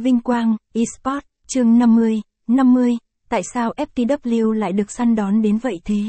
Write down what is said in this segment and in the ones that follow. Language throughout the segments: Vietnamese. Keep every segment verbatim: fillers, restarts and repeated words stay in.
Vinh quang, eSports, chương năm mươi, năm mươi, tại sao ép tê vê lại được săn đón đến vậy thế?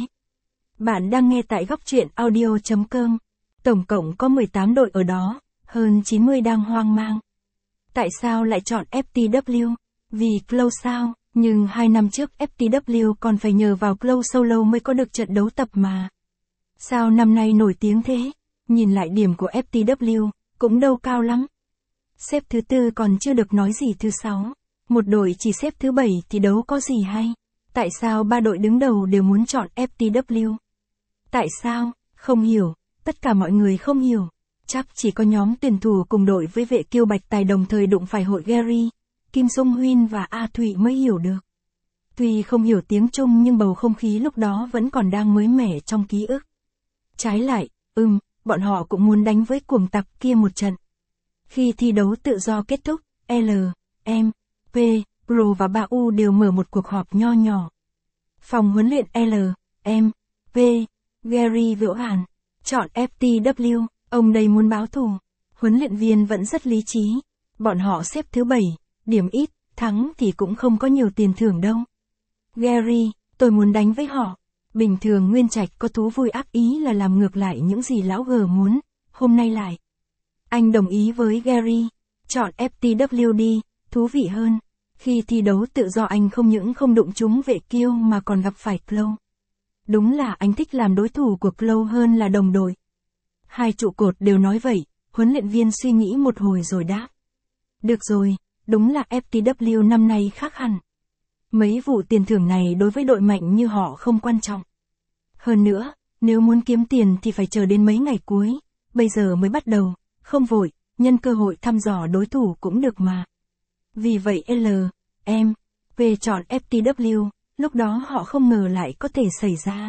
Bạn đang nghe tại góc truyện audio chấm com. Tổng cộng có mười tám đội ở đó, hơn chín mươi đang hoang mang. Tại sao lại chọn ép tê vê? Vì Cloud sao? Nhưng hai năm trước ép tê vê còn phải nhờ vào Cloud Solo mới có được trận đấu tập mà. Sao năm nay nổi tiếng thế? Nhìn lại điểm của ép tê vê, cũng đâu cao lắm. Xếp thứ tư còn chưa được nói gì thứ sáu. Một đội chỉ xếp thứ bảy thì đấu có gì hay? Tại sao ba đội đứng đầu đều muốn chọn ép tê vê? Tại sao? Không hiểu, tất cả mọi người không hiểu. Chắc chỉ có nhóm tuyển thủ cùng đội với Vệ Kiêu Bạch Tài đồng thời đụng phải hội Gary, Kim Sung Huynh và A Thụy mới hiểu được. Tuy không hiểu tiếng Trung nhưng bầu không khí lúc đó vẫn còn đang mới mẻ trong ký ức. Trái lại, ừm, bọn họ cũng muốn đánh với cuồng tặc kia một trận. Khi thi đấu tự do kết thúc, L, M, P, Pro và ba U đều mở một cuộc họp nho nhỏ. Phòng huấn luyện L, M, P, Gary Vỗ Hàn, chọn ép tê vê, ông đây muốn báo thù. Huấn luyện viên vẫn rất lý trí. Bọn họ xếp thứ bảy, điểm ít, thắng thì cũng không có nhiều tiền thưởng đâu. Gary, tôi muốn đánh với họ. Bình thường Nguyên Trạch có thú vui ác ý là làm ngược lại những gì lão G muốn, hôm nay lại. Anh đồng ý với Gary, chọn ép tê vê đi, thú vị hơn. Khi thi đấu tự do anh không những không đụng trúng Vệ Kiêu mà còn gặp phải Cloud. Đúng là anh thích làm đối thủ của Cloud hơn là đồng đội. Hai trụ cột đều nói vậy, huấn luyện viên suy nghĩ một hồi rồi đáp. Được rồi, đúng là ép tê vê năm nay khác hẳn. Mấy vụ tiền thưởng này đối với đội mạnh như họ không quan trọng. Hơn nữa, nếu muốn kiếm tiền thì phải chờ đến mấy ngày cuối, bây giờ mới bắt đầu, không vội, nhân cơ hội thăm dò đối thủ cũng được mà. Vì vậy L, M, P chọn ép tê vê, lúc đó họ không ngờ lại có thể xảy ra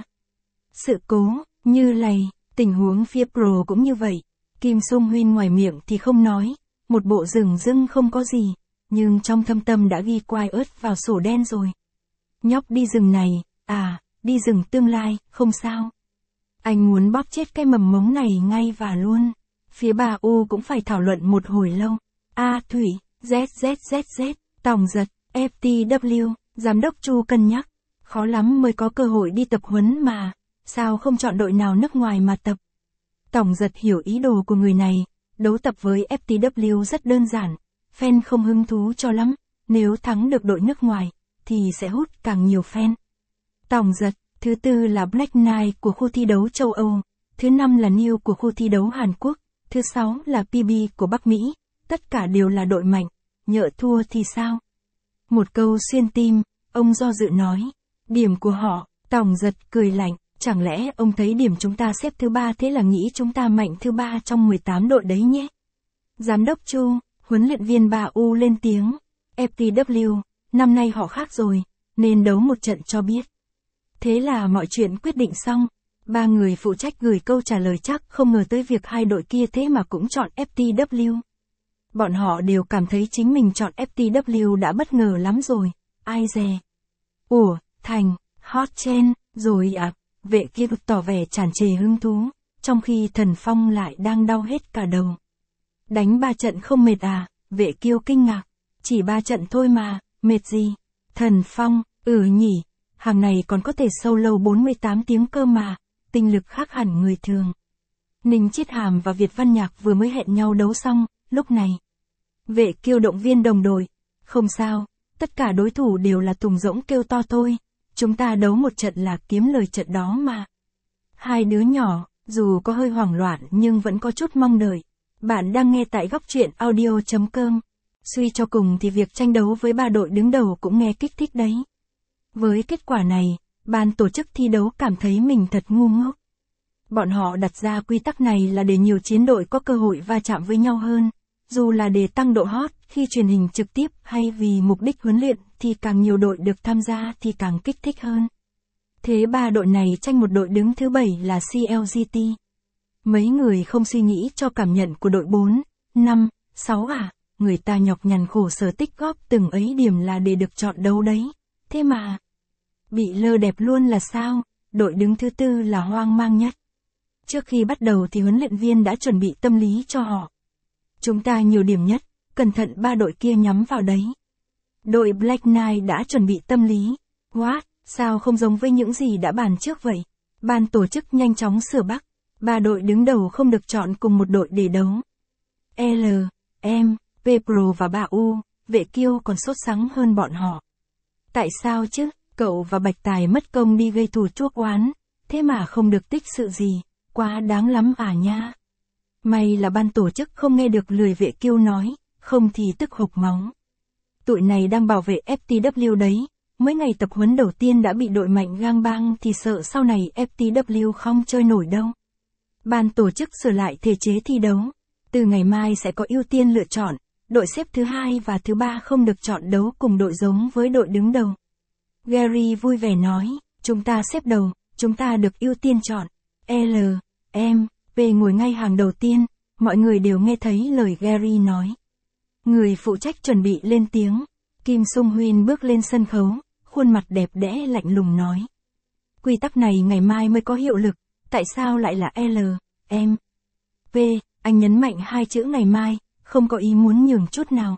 sự cố, như lầy, tình huống phía Pro cũng như vậy. Kim Sung Huynh ngoài miệng thì không nói, một bộ rừng rưng không có gì, nhưng trong thâm tâm đã ghi quai ớt vào sổ đen rồi. Nhóc đi rừng này, à, đi rừng tương lai, không sao. Anh muốn bóp chết cái mầm mống này ngay và luôn. Phía ba U cũng phải thảo luận một hồi lâu. A Thủy, Z Z Z Z, Tòng Giật, ép tê vê, Giám đốc Chu cân nhắc. Khó lắm mới có cơ hội đi tập huấn mà, sao không chọn đội nào nước ngoài mà tập. Tòng Giật hiểu ý đồ của người này, đấu tập với ép tê vê rất đơn giản, fan không hứng thú cho lắm, nếu thắng được đội nước ngoài, thì sẽ hút càng nhiều fan. Tòng Giật, thứ tư là Black Knight của khu thi đấu châu Âu, thứ năm là New của khu thi đấu Hàn Quốc, thứ sáu là pê bê của Bắc Mỹ, tất cả đều là đội mạnh, nhỡ thua thì sao? Một câu xuyên tim, ông do dự nói, điểm của họ, Tòng Giật cười lạnh, chẳng lẽ ông thấy điểm chúng ta xếp thứ ba thế là nghĩ chúng ta mạnh thứ ba trong mười tám đội đấy nhé? Giám đốc Chu, huấn luyện viên ba U lên tiếng, ép tê vê, năm nay họ khác rồi, nên đấu một trận cho biết. Thế là mọi chuyện quyết định xong, ba người phụ trách gửi câu trả lời chắc không ngờ tới việc hai đội kia thế mà cũng chọn ép tê vê. Bọn họ đều cảm thấy chính mình chọn ép tê vê đã bất ngờ lắm rồi, ai dè. Ủa, Thành, hot trend, rồi à, Vệ Kiêu tỏ vẻ tràn trề hứng thú, trong khi Thần Phong lại đang đau hết cả đầu. Đánh ba trận không mệt à, Vệ Kiêu kinh ngạc, chỉ ba trận thôi mà, mệt gì? Thần Phong, ừ nhỉ, hàng này còn có thể solo bốn mươi tám tiếng cơ mà, tinh lực khác hẳn người thường. Ninh Chiết Hàm và Việt Văn Nhạc vừa mới hẹn nhau đấu xong, lúc này. Vệ Kiêu động viên đồng đội, không sao, tất cả đối thủ đều là tùng rỗng kêu to thôi, chúng ta đấu một trận là kiếm lời trận đó mà. Hai đứa nhỏ, dù có hơi hoảng loạn nhưng vẫn có chút mong đợi. Bạn đang nghe tại góc truyện audio chấm com. Suy cho cùng thì việc tranh đấu với ba đội đứng đầu cũng nghe kích thích đấy. Với kết quả này, ban tổ chức thi đấu cảm thấy mình thật ngu ngốc. Bọn họ đặt ra quy tắc này là để nhiều chiến đội có cơ hội va chạm với nhau hơn. Dù là để tăng độ hot khi truyền hình trực tiếp hay vì mục đích huấn luyện thì càng nhiều đội được tham gia thì càng kích thích hơn. Thế ba đội này tranh một đội đứng thứ bảy là xê lờ giê tê. Mấy người không suy nghĩ cho cảm nhận của đội bốn, năm, sáu à, người ta nhọc nhằn khổ sở tích góp từng ấy điểm là để được chọn đấu đấy. Thế mà, bị lơ đẹp luôn là sao, đội đứng thứ tư là hoang mang nhất. Trước khi bắt đầu thì huấn luyện viên đã chuẩn bị tâm lý cho họ. Chúng ta nhiều điểm nhất, cẩn thận ba đội kia nhắm vào đấy. Đội Black Knight đã chuẩn bị tâm lý. What, sao không giống với những gì đã bàn trước vậy? Ban tổ chức nhanh chóng sửa bắc. Ba đội đứng đầu không được chọn cùng một đội để đấu. L, M, P Pro và ba U, vệ kiêu còn sốt sắng hơn bọn họ. Tại sao chứ, cậu và Bạch Tài mất công đi gây thù chuốc oán, thế mà không được tích sự gì, quá đáng lắm à nha. May là ban tổ chức không nghe được lời vệ kiêu nói, không thì tức hộc máu. Tụi này đang bảo vệ ép tê vê đấy, mới ngày tập huấn đầu tiên đã bị đội mạnh gang bang thì sợ sau này ép tê vê không chơi nổi đâu. Ban tổ chức sửa lại thể chế thi đấu. Từ ngày mai sẽ có ưu tiên lựa chọn, đội xếp thứ hai và thứ ba không được chọn đấu cùng đội giống với đội đứng đầu. Gary vui vẻ nói, chúng ta xếp đầu, chúng ta được ưu tiên chọn. L, M, P ngồi ngay hàng đầu tiên, mọi người đều nghe thấy lời Gary nói. Người phụ trách chuẩn bị lên tiếng, Kim Sung Huyên bước lên sân khấu, khuôn mặt đẹp đẽ lạnh lùng nói. Quy tắc này ngày mai mới có hiệu lực, tại sao lại là L, M, P? Anh nhấn mạnh hai chữ ngày mai, không có ý muốn nhường chút nào.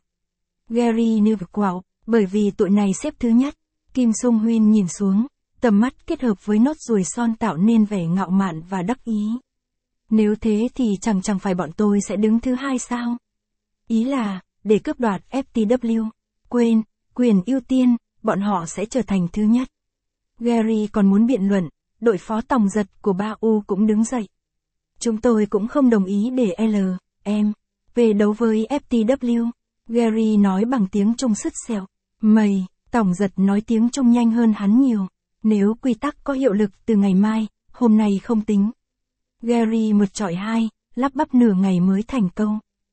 Gary nêu vực quạo, bởi vì tụi này xếp thứ nhất. Kim Sung Huyên nhìn xuống, tầm mắt kết hợp với nốt ruồi son tạo nên vẻ ngạo mạn và đắc ý. Nếu thế thì chẳng chẳng phải bọn tôi sẽ đứng thứ hai sao? Ý là, để cướp đoạt ép tê vê, quên, quyền ưu tiên, bọn họ sẽ trở thành thứ nhất. Gary còn muốn biện luận, đội phó tòng giật của ba U cũng đứng dậy. Chúng tôi cũng không đồng ý để L, M, P đấu với ép tê vê, Gary nói bằng tiếng Trung sứt sẹo. Mày, tổng giật nói tiếng Trung nhanh hơn hắn nhiều. Nếu quy tắc có hiệu lực từ ngày mai, hôm nay không tính. Gary một chọi hai, lắp bắp nửa ngày mới thành câu.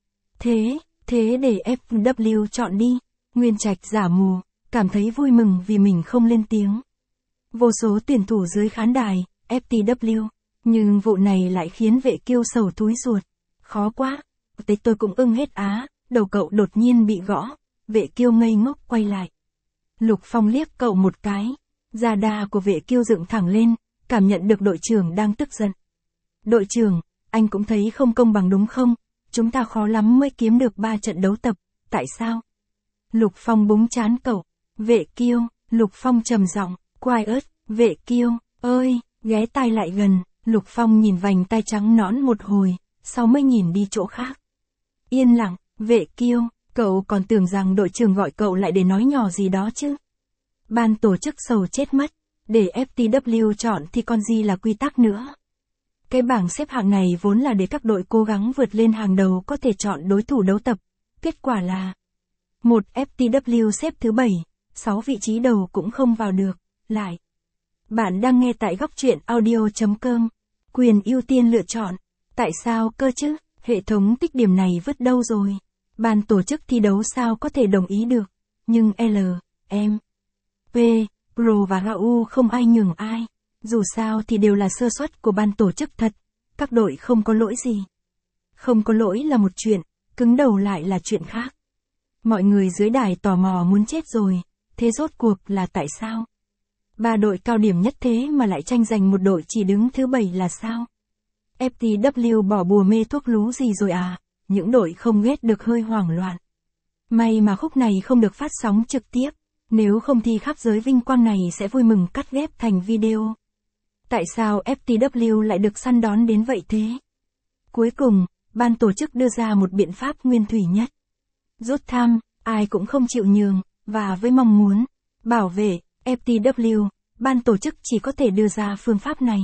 Thế, thế để ép vê chọn đi. Nguyên Trạch giả mù, cảm thấy vui mừng vì mình không lên tiếng. Vô số tuyển thủ dưới khán đài, ép tê vê, nhưng vụ này lại khiến vệ kiêu sầu túi ruột. Khó quá, tới tôi cũng ưng hết á, đầu cậu đột nhiên bị gõ, vệ kiêu ngây ngốc quay lại. Lục Phong liếc cậu một cái, da đa của vệ kiêu dựng thẳng lên, cảm nhận được đội trưởng đang tức giận. Đội trưởng, anh cũng thấy không công bằng đúng không? Chúng ta khó lắm mới kiếm được ba trận đấu tập, tại sao? Lục Phong búng trán cậu, vệ kiêu, Lục Phong trầm giọng, quiet, vệ kiêu, ơi, ghé tai lại gần, Lục Phong nhìn vành tay trắng nõn một hồi, sau mới nhìn đi chỗ khác. Yên lặng, vệ kiêu, cậu còn tưởng rằng đội trưởng gọi cậu lại để nói nhỏ gì đó chứ. Ban tổ chức sầu chết mất, để ép tê vê chọn thì còn gì là quy tắc nữa. Cái bảng xếp hạng này vốn là để các đội cố gắng vượt lên hàng đầu có thể chọn đối thủ đấu tập. Kết quả là một ép tê vê xếp thứ bảy, sáu vị trí đầu cũng không vào được, lại. Bạn đang nghe tại góc truyện audio chấm com. Quyền ưu tiên lựa chọn. Tại sao cơ chứ? Hệ thống tích điểm này vứt đâu rồi? Ban tổ chức thi đấu sao có thể đồng ý được? Nhưng L, M, P, Pro và a u không ai nhường ai. Dù sao thì đều là sơ suất của ban tổ chức thật. Các đội không có lỗi gì. Không có lỗi là một chuyện, cứng đầu lại là chuyện khác. Mọi người dưới đài tò mò muốn chết rồi. Thế rốt cuộc là tại sao? Ba đội cao điểm nhất thế mà lại tranh giành một đội chỉ đứng thứ bảy là sao? ép tê vê bỏ bùa mê thuốc lú gì rồi à? Những đội không ghét được hơi hoảng loạn. May mà khúc này không được phát sóng trực tiếp, nếu không thì khắp giới vinh quang này sẽ vui mừng cắt ghép thành video. Tại sao ép tê vê lại được săn đón đến vậy thế? Cuối cùng, ban tổ chức đưa ra một biện pháp nguyên thủy nhất. Rút thăm, ai cũng không chịu nhường, và với mong muốn bảo vệ ép tê vê, ban tổ chức chỉ có thể đưa ra phương pháp này.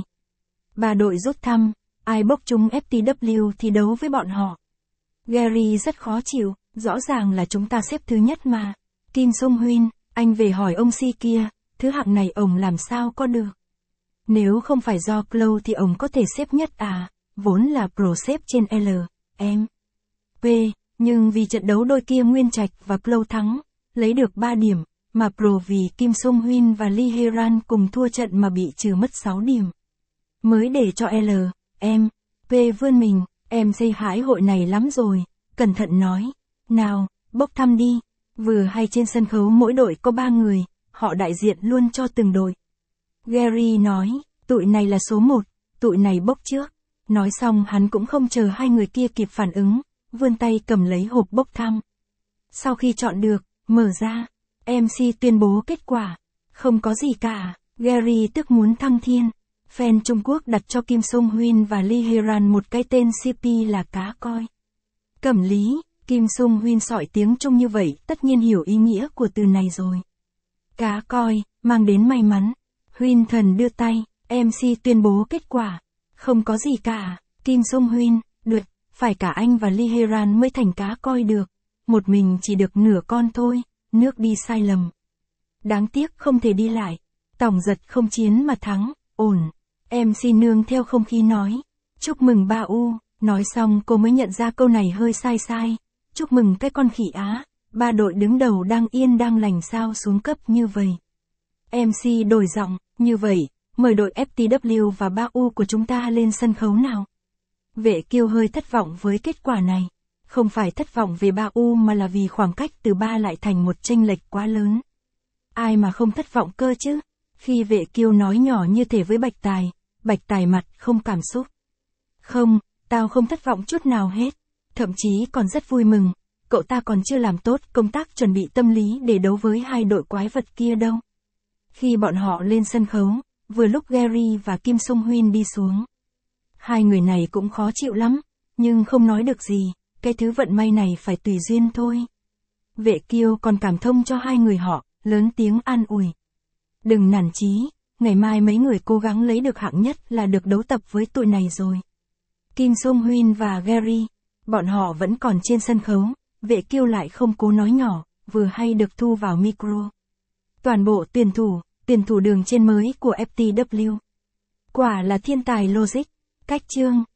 Ba đội rút thăm, ai bốc trúng ép tê vê thì đấu với bọn họ. Gary rất khó chịu, rõ ràng là chúng ta xếp thứ nhất mà. Kim Sung Huyên, anh về hỏi ông Si kia, thứ hạng này ông làm sao có được. Nếu không phải do Clow thì ông có thể xếp nhất à, vốn là Pro xếp trên L, M, P, nhưng vì trận đấu đôi kia Nguyên Trạch và Clow thắng, lấy được ba điểm, mà Pro vì Kim Sung Huyên và Lee Heran cùng thua trận mà bị trừ mất sáu điểm. Mới để cho L, M, P vươn mình, em xây hãi hội này lắm rồi, cẩn thận nói. Nào, bốc thăm đi, vừa hay trên sân khấu mỗi đội có ba người, họ đại diện luôn cho từng đội. Gary nói, tụi này là số một, tụi này bốc trước. Nói xong hắn cũng không chờ hai người kia kịp phản ứng, vươn tay cầm lấy hộp bốc thăm. Sau khi chọn được, mở ra, em xê tuyên bố kết quả. Không có gì cả, Gary tức muốn thăng thiên. Fan Trung Quốc đặt cho Kim Sung Huynh và Lee Hee-ran một cái tên xê pê là cá coi. Cẩm lý, Kim Sung Huynh sỏi tiếng Trung như vậy tất nhiên hiểu ý nghĩa của từ này rồi. Cá coi, mang đến may mắn. Huynh thần đưa tay, em xê tuyên bố kết quả. Không có gì cả, Kim Sung Huynh, được, phải cả anh và Lee Hee-ran mới thành cá coi được. Một mình chỉ được nửa con thôi, nước đi sai lầm. Đáng tiếc không thể đi lại. Tổng giật không chiến mà thắng, ổn. em xê nương theo không khí nói. Chúc mừng ba U, nói xong cô mới nhận ra câu này hơi sai sai. Chúc mừng cái con khỉ Á, ba đội đứng đầu đang yên đang lành sao xuống cấp như vậy. em xê đổi giọng, như vậy, mời đội ép tê vê và ba U của chúng ta lên sân khấu nào. Vệ Kiêu hơi thất vọng với kết quả này. Không phải thất vọng về ba U mà là vì khoảng cách từ ba lại thành một chênh lệch quá lớn. Ai mà không thất vọng cơ chứ? Khi Vệ Kiêu nói nhỏ như thể với Bạch Tài, Bạch Tài mặt không cảm xúc. Không, tao không thất vọng chút nào hết. Thậm chí còn rất vui mừng, cậu ta còn chưa làm tốt công tác chuẩn bị tâm lý để đấu với hai đội quái vật kia đâu. Khi bọn họ lên sân khấu, vừa lúc Gary và Kim Sung Huynh đi xuống. Hai người này cũng khó chịu lắm, nhưng không nói được gì, cái thứ vận may này phải tùy duyên thôi. Vệ Kiêu còn cảm thông cho hai người họ, lớn tiếng an ủi. Đừng nản chí, ngày mai mấy người cố gắng lấy được hạng nhất là được đấu tập với tụi này rồi. Kim Sung Huynh và Gary, bọn họ vẫn còn trên sân khấu, Vệ Kiêu lại không cố nói nhỏ, vừa hay được thu vào micro. Toàn bộ tuyển thủ, tuyển thủ đường trên mới của ép tê vê. Quả là thiên tài logic, cách chương,